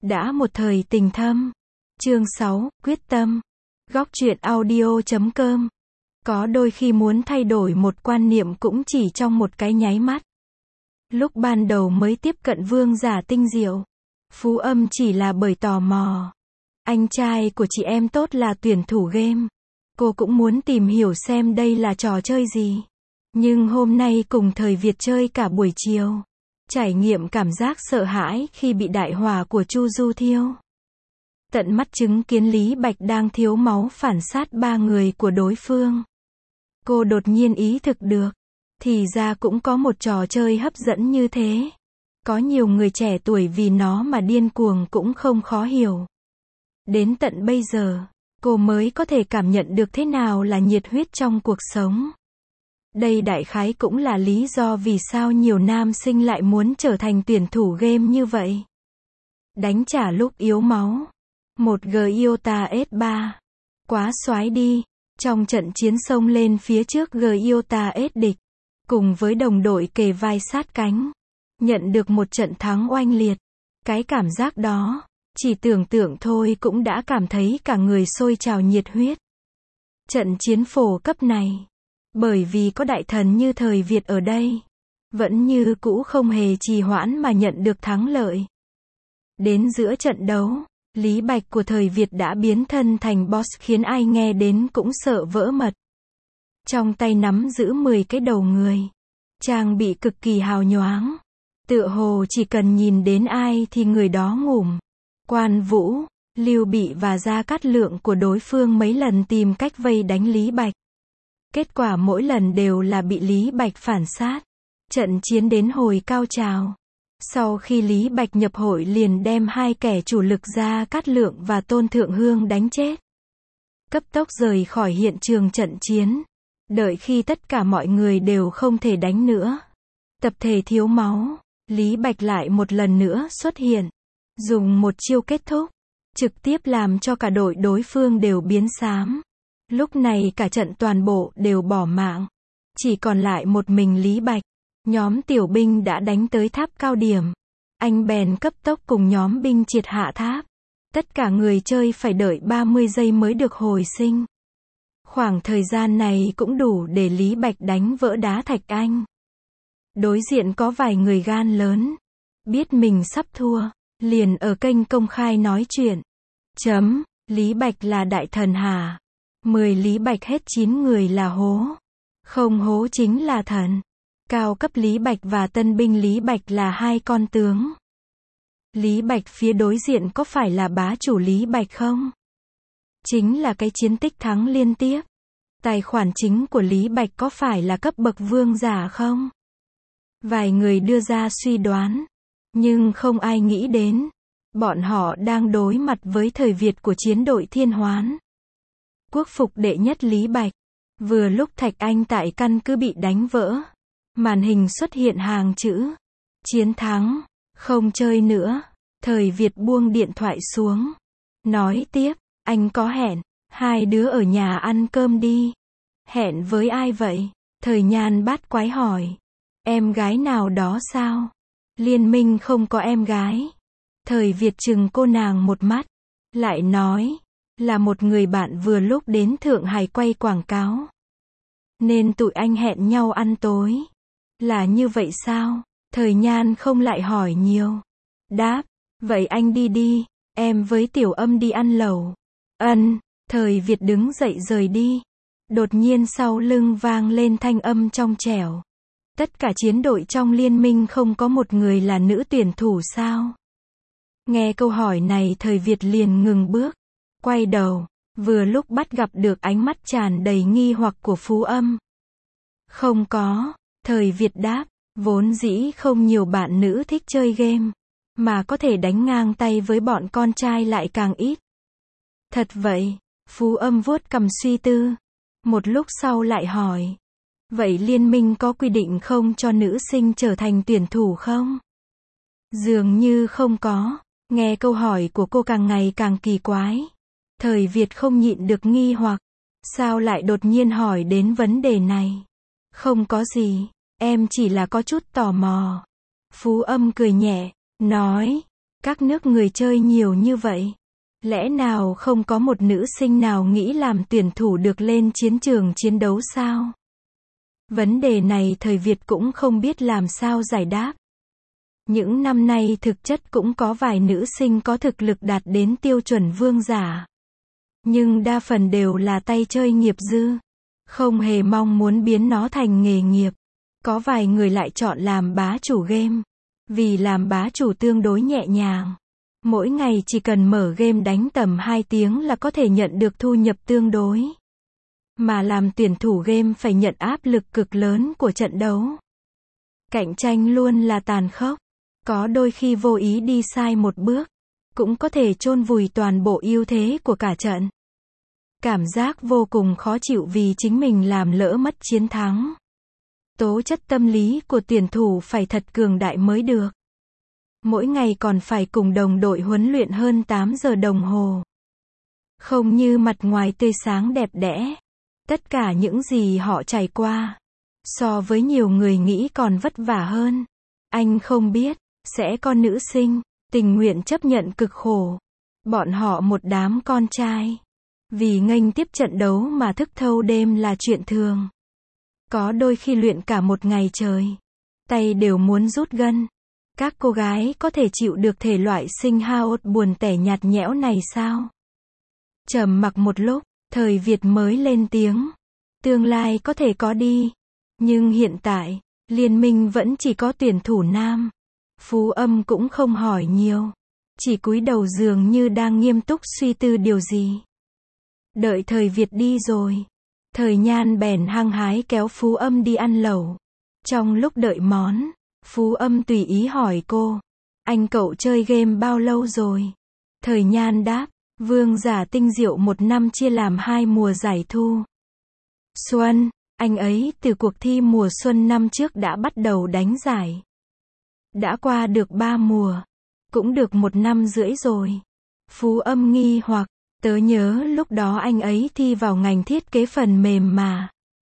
Đã một thời tình thâm. Chương 6, quyết tâm. Góc truyện audio.com. Có đôi khi muốn thay đổi một quan niệm cũng chỉ trong một cái nháy mắt. Lúc ban đầu mới tiếp cận vương giả tinh diệu, Phú Âm chỉ là bởi tò mò. Anh trai của chị em tốt là tuyển thủ game. Cô cũng muốn tìm hiểu xem đây là trò chơi gì. Nhưng hôm nay cùng Thời Việt chơi cả buổi chiều. Trải nghiệm cảm giác sợ hãi khi bị đại hỏa của Chu Du thiêu. Tận mắt chứng kiến Lý Bạch đang thiếu máu phản sát ba người của đối phương. Cô đột nhiên ý thức được. Thì ra cũng có một trò chơi hấp dẫn như thế. Có nhiều người trẻ tuổi vì nó mà điên cuồng cũng không khó hiểu. Đến tận bây giờ, cô mới có thể cảm nhận được thế nào là nhiệt huyết trong cuộc sống. Đây đại khái cũng là lý do vì sao nhiều nam sinh lại muốn trở thành tuyển thủ game như vậy. Đánh trả lúc yếu máu. Một Gyota S3. Quá xoái đi. Trong trận chiến xông lên phía trước Gyota S địch. Cùng với đồng đội kề vai sát cánh. Nhận được một trận thắng oanh liệt. Cái cảm giác đó, chỉ tưởng tượng thôi cũng đã cảm thấy cả người sôi trào nhiệt huyết. Trận chiến phổ cấp này. Bởi vì có đại thần như Thời Việt ở đây. Vẫn như cũ không hề trì hoãn mà nhận được thắng lợi. Đến giữa trận đấu, Lý Bạch của Thời Việt đã biến thân thành boss khiến ai nghe đến cũng sợ vỡ mật. Trong tay nắm giữ 10 cái đầu người. Trang bị cực kỳ hào nhoáng. Tựa hồ chỉ cần nhìn đến ai thì người đó ngủm. Quan Vũ, Lưu Bị và Gia Cát Lượng của đối phương mấy lần tìm cách vây đánh Lý Bạch. Kết quả mỗi lần đều là bị Lý Bạch phản sát. Trận chiến đến hồi cao trào. Sau khi Lý Bạch nhập hội liền đem hai kẻ chủ lực Gia Cát Lượng và Tôn Thượng Hương đánh chết. Cấp tốc rời khỏi hiện trường trận chiến. Đợi khi tất cả mọi người đều không thể đánh nữa. Tập thể thiếu máu. Lý Bạch lại một lần nữa xuất hiện. Dùng một chiêu kết thúc. Trực tiếp làm cho cả đội đối phương đều biến xám. Lúc này cả trận toàn bộ đều bỏ mạng. Chỉ còn lại một mình Lý Bạch. Nhóm tiểu binh đã đánh tới tháp cao điểm. Anh bèn cấp tốc cùng nhóm binh triệt hạ tháp. Tất cả người chơi phải đợi 30 giây mới được hồi sinh. Khoảng thời gian này cũng đủ để Lý Bạch đánh vỡ đá thạch anh. Đối diện có vài người gan lớn. Biết mình sắp thua. Liền ở kênh công khai nói chuyện. Lý Bạch là đại thần hả? 10 Lý Bạch hết 9 người là hố. Không hố chính là thần. Cao cấp Lý Bạch và tân binh Lý Bạch là hai con tướng. Lý Bạch phía đối diện có phải là bá chủ Lý Bạch không? Chính là cái chiến tích thắng liên tiếp. Tài khoản chính của Lý Bạch có phải là cấp bậc vương giả không? Vài người đưa ra suy đoán. Nhưng không ai nghĩ đến. Bọn họ đang đối mặt với Thời Việt của chiến đội Thiên Hoán. Quốc phục đệ nhất Lý Bạch. Vừa lúc Thạch Anh tại căn cứ bị đánh vỡ. Màn hình xuất hiện hàng chữ. Chiến thắng. Không chơi nữa. Thời Việt buông điện thoại xuống. Nói tiếp. Anh có hẹn. Hai đứa ở nhà ăn cơm đi. Hẹn với ai vậy? Thời Nhan bát quái hỏi. Em gái nào đó sao? Liên minh không có em gái. Thời Việt chừng cô nàng một mắt. Lại nói. Là một người bạn vừa lúc đến Thượng Hải quay quảng cáo. Nên tụi anh hẹn nhau ăn tối. Là như vậy sao? Thời Nhan không lại hỏi nhiều. Đáp. Vậy anh đi đi. Em với Tiểu Âm đi ăn lẩu. Ân. Thời Việt đứng dậy rời đi. Đột nhiên sau lưng vang lên thanh âm trong trẻo. Tất cả chiến đội trong liên minh không có một người là nữ tuyển thủ sao? Nghe câu hỏi này Thời Việt liền ngừng bước. Quay đầu. Vừa lúc bắt gặp được ánh mắt tràn đầy nghi hoặc của Phú Âm. Không có. Thời Việt đáp. Vốn dĩ không nhiều bạn nữ thích chơi game. Mà có thể đánh ngang tay với bọn con trai lại càng ít. Thật vậy. Phú Âm vuốt cằm suy tư. Một lúc sau lại hỏi. Vậy liên minh có quy định không cho nữ sinh trở thành tuyển thủ không? Dường như không có. Nghe câu hỏi của cô càng ngày càng kỳ quái. Thời Việt không nhịn được nghi hoặc. Sao lại đột nhiên hỏi đến vấn đề này? Không có gì. Em chỉ là có chút tò mò. Phú Âm cười nhẹ. Nói. Các nước người chơi nhiều như vậy. Lẽ nào không có một nữ sinh nào nghĩ làm tuyển thủ được lên chiến trường chiến đấu sao? Vấn đề này thời Việt cũng không biết làm sao giải đáp. Những năm nay thực chất cũng có vài nữ sinh có thực lực đạt đến tiêu chuẩn vương giả. Nhưng đa phần đều là tay chơi nghiệp dư. Không hề mong muốn biến nó thành nghề nghiệp. Có vài người lại chọn làm bá chủ game. Vì làm bá chủ tương đối nhẹ nhàng. Mỗi ngày chỉ cần mở game đánh tầm 2 tiếng là có thể nhận được thu nhập tương đối. Mà làm tuyển thủ game phải nhận áp lực cực lớn của trận đấu. Cạnh tranh luôn là tàn khốc. Có đôi khi vô ý đi sai một bước, cũng có thể chôn vùi toàn bộ ưu thế của cả trận. Cảm giác vô cùng khó chịu vì chính mình làm lỡ mất chiến thắng. Tố chất tâm lý của tuyển thủ phải thật cường đại mới được. Mỗi ngày còn phải cùng đồng đội huấn luyện hơn 8 giờ đồng hồ. Không như mặt ngoài tươi sáng đẹp đẽ. Tất cả những gì họ trải qua, so với nhiều người nghĩ còn vất vả hơn. Anh không biết, sẽ có nữ sinh, tình nguyện chấp nhận cực khổ. Bọn họ một đám con trai. Vì nghênh tiếp trận đấu mà thức thâu đêm là chuyện thường. Có đôi khi luyện cả một ngày trời. Tay đều muốn rút gân. Các cô gái có thể chịu được thể loại sinh hao buồn tẻ nhạt nhẽo này sao? Trầm mặc một lúc, thời Việt mới lên tiếng. Tương lai có thể có đi. Nhưng hiện tại, liên minh vẫn chỉ có tuyển thủ nam. Phú Âm cũng không hỏi nhiều. Chỉ cúi đầu dường như đang nghiêm túc suy tư điều gì. Đợi thời Việt đi rồi. Thời Nhan bèn hăng hái kéo Phú Âm đi ăn lẩu. Trong lúc đợi món, Phú Âm tùy ý hỏi cô. Anh cậu chơi game bao lâu rồi? Thời Nhan đáp. Vương giả tinh diệu một năm chia làm 2 mùa giải thu. Xuân, anh ấy từ cuộc thi mùa xuân năm trước đã bắt đầu đánh giải. Đã qua được 3 mùa. Cũng được 1 năm rưỡi rồi. Phú Âm nghi hoặc, tớ nhớ lúc đó anh ấy thi vào ngành thiết kế phần mềm mà.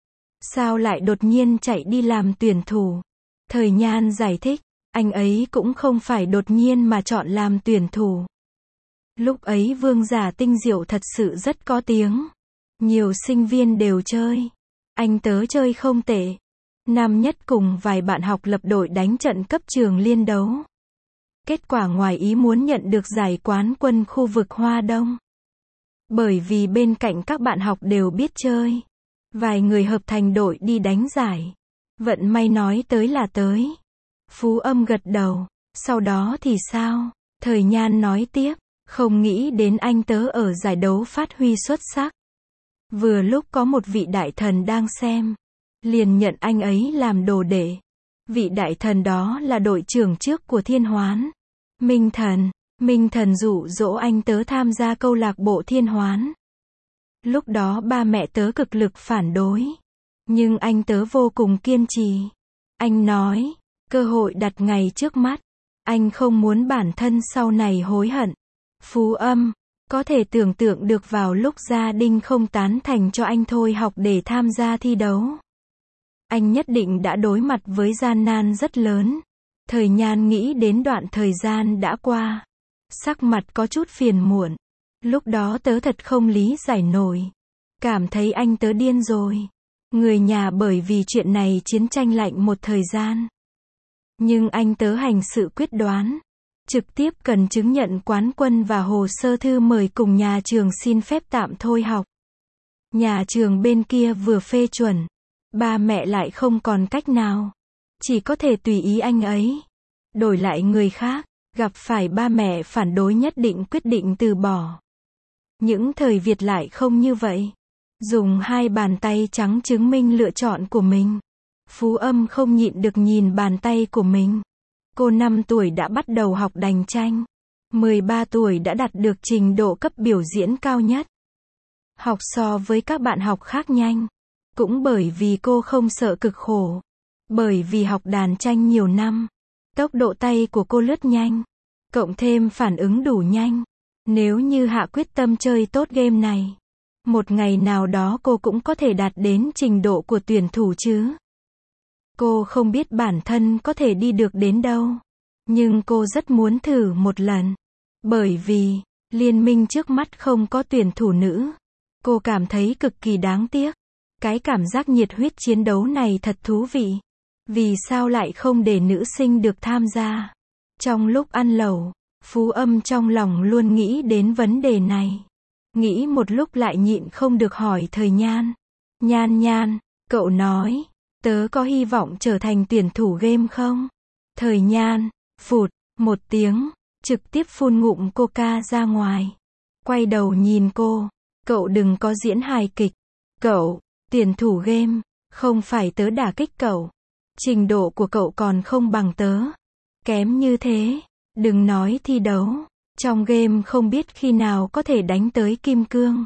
Sao lại đột nhiên chạy đi làm tuyển thủ? Thời Nhan giải thích, anh ấy cũng không phải đột nhiên mà chọn làm tuyển thủ. Lúc ấy vương giả tinh diệu thật sự rất có tiếng. Nhiều sinh viên đều chơi. Anh tớ chơi không tệ. Năm nhất cùng vài bạn học lập đội đánh trận cấp trường liên đấu. Kết quả ngoài ý muốn nhận được giải quán quân khu vực Hoa Đông. Bởi vì bên cạnh các bạn học đều biết chơi. Vài người hợp thành đội đi đánh giải. Vận may nói tới là tới. Phú Âm gật đầu. Sau đó thì sao? Thời Nhan nói tiếp. Không nghĩ đến anh tớ ở giải đấu phát huy xuất sắc. Vừa lúc có một vị đại thần đang xem. Liền nhận anh ấy làm đồ đệ. Vị đại thần đó là đội trưởng trước của Thiên Hoán. Minh Thần. Minh Thần dụ dỗ anh tớ tham gia câu lạc bộ Thiên Hoán. Lúc đó ba mẹ tớ cực lực phản đối. Nhưng anh tớ vô cùng kiên trì. Anh nói, cơ hội đặt ngay trước mắt. Anh không muốn bản thân sau này hối hận. Phú Âm, có thể tưởng tượng được vào lúc gia đình không tán thành cho anh thôi học để tham gia thi đấu. Anh nhất định đã đối mặt với gian nan rất lớn. Thời Nhan nghĩ đến đoạn thời gian đã qua. Sắc mặt có chút phiền muộn. Lúc đó tớ thật không lý giải nổi. Cảm thấy anh tớ điên rồi. Người nhà bởi vì chuyện này chiến tranh lạnh một thời gian. Nhưng anh tớ hành sự quyết đoán. Trực tiếp cần chứng nhận quán quân và hồ sơ thư mời cùng nhà trường xin phép tạm thôi học. Nhà trường bên kia vừa phê chuẩn. Ba mẹ lại không còn cách nào. Chỉ có thể tùy ý anh ấy. Đổi lại người khác, gặp phải ba mẹ phản đối nhất định quyết định từ bỏ. Những thời Việt lại không như vậy. Dùng 2 bàn tay trắng chứng minh lựa chọn của mình. Phú Âm không nhịn được nhìn bàn tay của mình. Cô 5 tuổi đã bắt đầu học đành tranh. 13 tuổi đã đạt được trình độ cấp biểu diễn cao nhất. Học so với các bạn học khác nhanh. Cũng bởi vì cô không sợ cực khổ. Bởi vì học đàn tranh nhiều năm. Tốc độ tay của cô lướt nhanh. Cộng thêm phản ứng đủ nhanh. Nếu như hạ quyết tâm chơi tốt game này. Một ngày nào đó cô cũng có thể đạt đến trình độ của tuyển thủ chứ. Cô không biết bản thân có thể đi được đến đâu. Nhưng cô rất muốn thử một lần. Bởi vì, liên minh trước mắt không có tuyển thủ nữ. Cô cảm thấy cực kỳ đáng tiếc. Cái cảm giác nhiệt huyết chiến đấu này thật thú vị. Vì sao lại không để nữ sinh được tham gia? Trong lúc ăn lẩu, Phú Âm trong lòng luôn nghĩ đến vấn đề này. Nghĩ một lúc lại nhịn không được hỏi Thời Nhan. Nhan Nhan, cậu nói, tớ có hy vọng trở thành tuyển thủ game không? Thời Nhan, phụt, một tiếng, trực tiếp phun ngụm coca ra ngoài. Quay đầu nhìn cô, cậu đừng có diễn hài kịch. Cậu, tuyển thủ game, không phải tớ đả kích cậu. Trình độ của cậu còn không bằng tớ. Kém như thế, đừng nói thi đấu. Trong game không biết khi nào có thể đánh tới kim cương.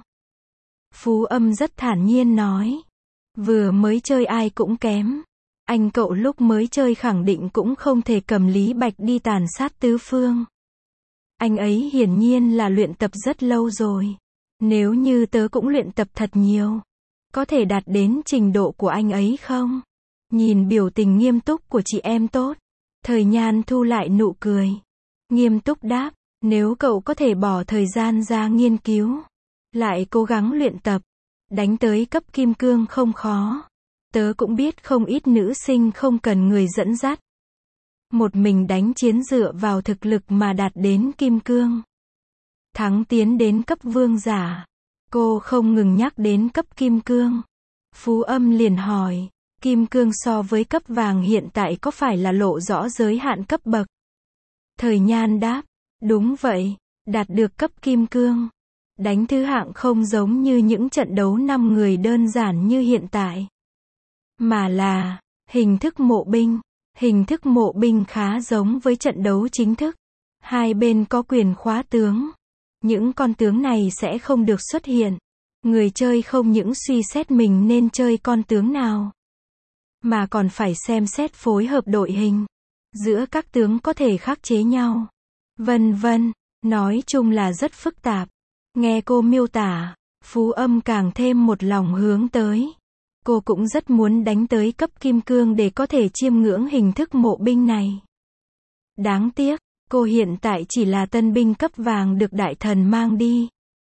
Phú Âm rất thản nhiên nói. Vừa mới chơi ai cũng kém. Anh cậu lúc mới chơi khẳng định cũng không thể cầm Lý Bạch đi tàn sát tứ phương. Anh ấy hiển nhiên là luyện tập rất lâu rồi. Nếu như tớ cũng luyện tập thật nhiều, có thể đạt đến trình độ của anh ấy không? Nhìn biểu tình nghiêm túc của chị em tốt, Thời Nhan thu lại nụ cười. Nghiêm túc đáp, nếu cậu có thể bỏ thời gian ra nghiên cứu, lại cố gắng luyện tập, đánh tới cấp kim cương không khó. Tớ cũng biết không ít nữ sinh không cần người dẫn dắt. Một mình đánh chiến dựa vào thực lực mà đạt đến kim cương. Thắng tiến đến cấp vương giả. Cô không ngừng nhắc đến cấp kim cương. Phú Âm liền hỏi, kim cương so với cấp vàng hiện tại có phải là lộ rõ giới hạn cấp bậc? Thời Nhan đáp, đúng vậy, đạt được cấp kim cương. Đánh thứ hạng không giống như những trận đấu 5 người đơn giản như hiện tại. Mà là, hình thức mộ binh. Hình thức mộ binh khá giống với trận đấu chính thức. Hai bên có quyền khóa tướng. Những con tướng này sẽ không được xuất hiện. Người chơi không những suy xét mình nên chơi con tướng nào, mà còn phải xem xét phối hợp đội hình. Giữa các tướng có thể khắc chế nhau. Vân vân, nói chung là rất phức tạp. Nghe cô miêu tả, Phú Âm càng thêm một lòng hướng tới. Cô cũng rất muốn đánh tới cấp kim cương để có thể chiêm ngưỡng hình thức mộ binh này. Đáng tiếc, cô hiện tại chỉ là tân binh cấp vàng được đại thần mang đi.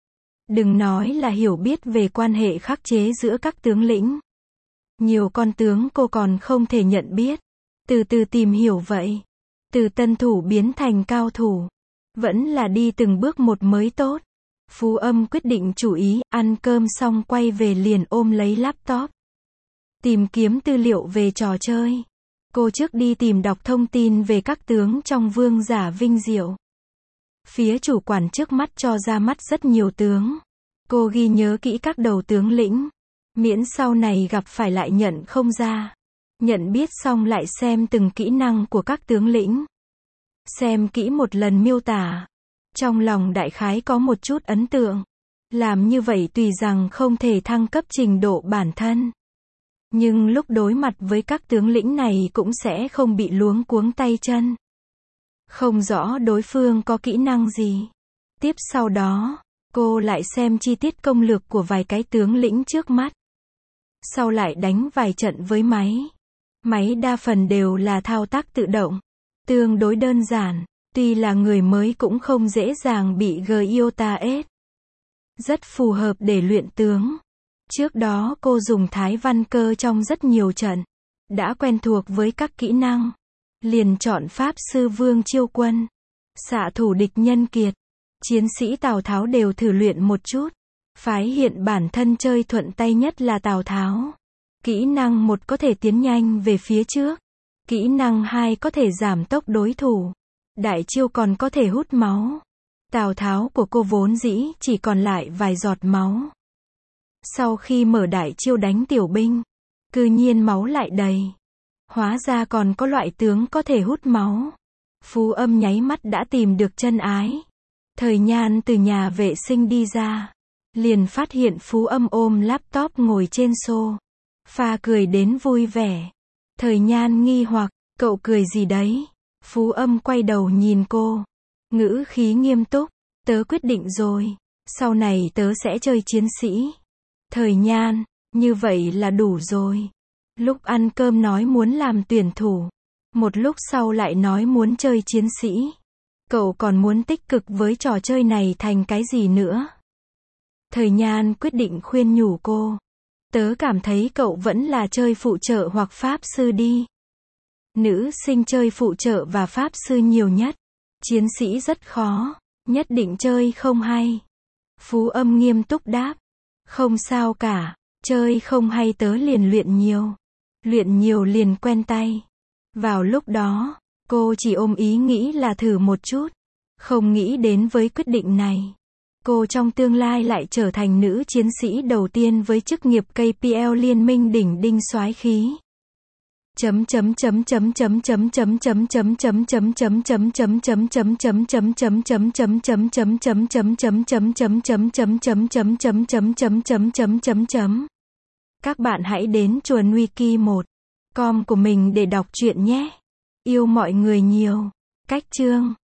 Đừng nói là hiểu biết về quan hệ khắc chế giữa các tướng lĩnh. Nhiều con tướng cô còn không thể nhận biết. Từ từ tìm hiểu vậy. Từ tân thủ biến thành cao thủ. Vẫn là đi từng bước một mới tốt. Phú Âm quyết định chủ ý, ăn cơm xong quay về liền ôm lấy laptop. Tìm kiếm tư liệu về trò chơi. Cô trước đi tìm đọc thông tin về các tướng trong vương giả vinh diệu. Phía chủ quản trước mắt cho ra mắt rất nhiều tướng. Cô ghi nhớ kỹ các đầu tướng lĩnh. Miễn sau này gặp phải lại nhận không ra. Nhận biết xong lại xem từng kỹ năng của các tướng lĩnh. Xem kỹ một lần miêu tả. Trong lòng đại khái có một chút ấn tượng. Làm như vậy tùy rằng không thể thăng cấp trình độ bản thân. Nhưng lúc đối mặt với các tướng lĩnh này cũng sẽ không bị luống cuống tay chân. Không rõ đối phương có kỹ năng gì. Tiếp sau đó, cô lại xem chi tiết công lược của vài cái tướng lĩnh trước mắt. Sau lại đánh vài trận với máy. Máy đa phần đều là thao tác tự động. Tương đối đơn giản. Tuy là người mới cũng không dễ dàng bị Gyota ép. Rất phù hợp để luyện tướng. Trước đó cô dùng Thái Văn Cơ trong rất nhiều trận. Đã quen thuộc với các kỹ năng. Liền chọn Pháp Sư Vương Chiêu Quân. Xạ thủ địch nhân kiệt. Chiến sĩ Tào Tháo đều thử luyện một chút. Phái hiện bản thân chơi thuận tay nhất là Tào Tháo. Kỹ năng 1 có thể tiến nhanh về phía trước. Kỹ năng 2 có thể giảm tốc đối thủ. Đại chiêu còn có thể hút máu. Tào Tháo của cô vốn dĩ chỉ còn lại vài giọt máu. Sau khi mở đại chiêu đánh tiểu binh, cư nhiên máu lại đầy. Hóa ra còn có loại tướng có thể hút máu. Phú Âm nháy mắt đã tìm được chân ái. Thời Nhan từ nhà vệ sinh đi ra. Liền phát hiện Phú Âm ôm laptop ngồi trên sofa cười đến vui vẻ. Thời Nhan nghi hoặc, cậu cười gì đấy? Phú Âm quay đầu nhìn cô. Ngữ khí nghiêm túc, tớ quyết định rồi. Sau này tớ sẽ chơi chiến sĩ. Thời Nhan, như vậy là đủ rồi. Lúc ăn cơm nói muốn làm tuyển thủ. Một lúc sau lại nói muốn chơi chiến sĩ. Cậu còn muốn tích cực với trò chơi này thành cái gì nữa? Thời Nhan quyết định khuyên nhủ cô. Tớ cảm thấy cậu vẫn là chơi phụ trợ hoặc pháp sư đi. Nữ sinh chơi phụ trợ và pháp sư nhiều nhất. Chiến sĩ rất khó, nhất định chơi không hay. Phú Âm nghiêm túc đáp. Không sao cả, chơi không hay tớ liền luyện nhiều. Luyện nhiều liền quen tay. Vào lúc đó, cô chỉ ôm ý nghĩ là thử một chút. Không nghĩ đến với quyết định này. Cô trong tương lai lại trở thành nữ chiến sĩ đầu tiên với chức nghiệp KPL Liên minh đỉnh đinh soái khí. Các bạn hãy đến chuồn wiki1.com của mình để đọc truyện nhé. Yêu mọi người nhiều. Cách chương